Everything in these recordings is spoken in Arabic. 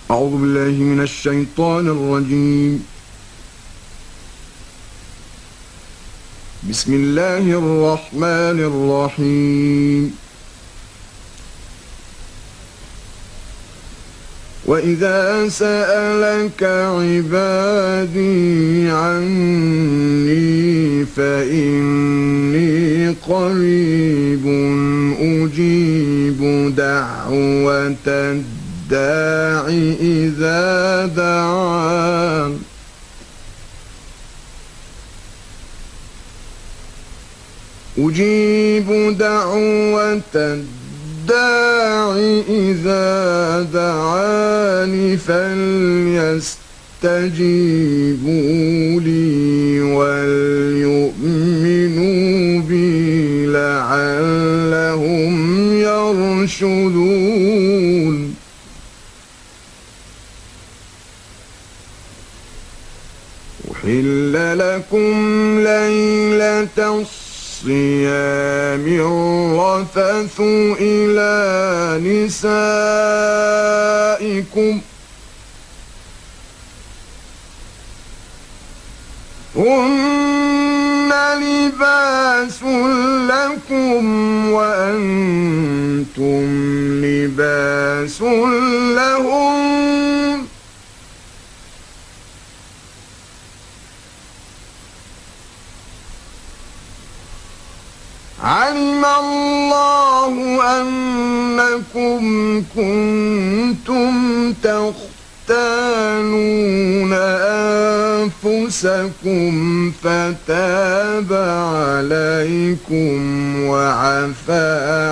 أعوذ بالله من الشيطان الرجيم. بسم الله الرحمن الرحيم. وإذا سألك عبادي عني فإني قريب أجيب دعوة الداع إذا دعان أجيب دعوة الداع إذا دعاني فليستجيبوا لي وليؤمنوا بي لعلهم يرشدون. أحل لكم ليلة الصيام الرفث إلى نسائكم هن لباس لكم وأنتم لباس لهم علم الله أنكم كنتم تختانون أنفسكم فتاب عليكم وعفى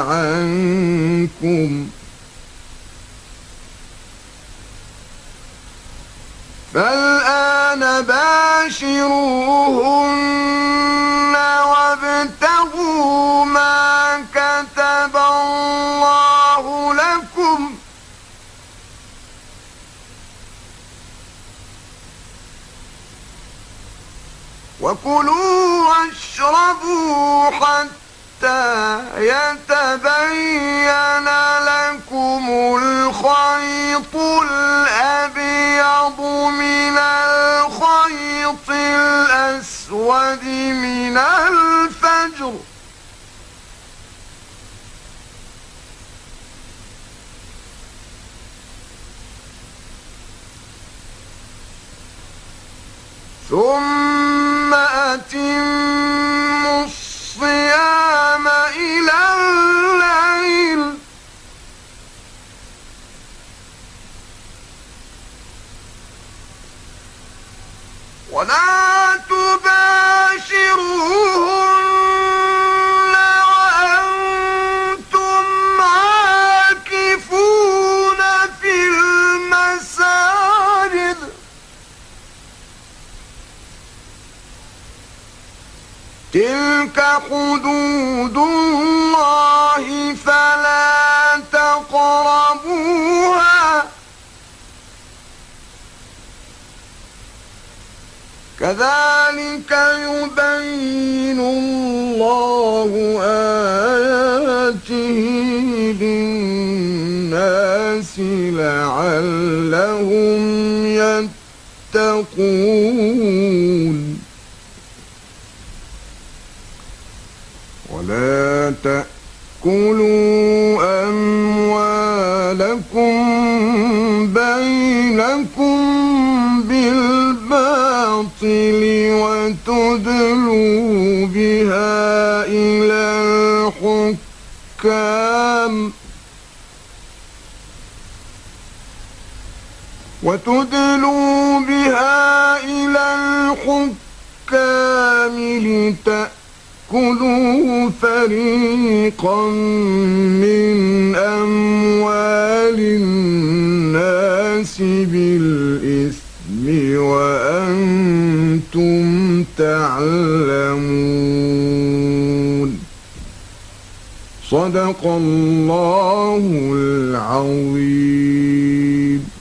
عنكم فالآن باشروهن وابتغوا ما كتب الله لكم وكلوا واشربوا حتى يتبين لكم الخيط الأبيض من الخيط الأسود من الفجر ثم أتموا الصيام إلى الليل ولا تباشروهن وأنتم عاكفون في المساجد تلك حدود الله فلا تقربوها كذلك يبين الله آياته للناس لعلهم يتقون. ولا تأكلوا أموالكم بينكم بالباطل وتدلوا بها إلى الحكام لتأكلوا فريقا من أموال الناس بالإثم وأنتم تعلمون. صدق الله العظيم.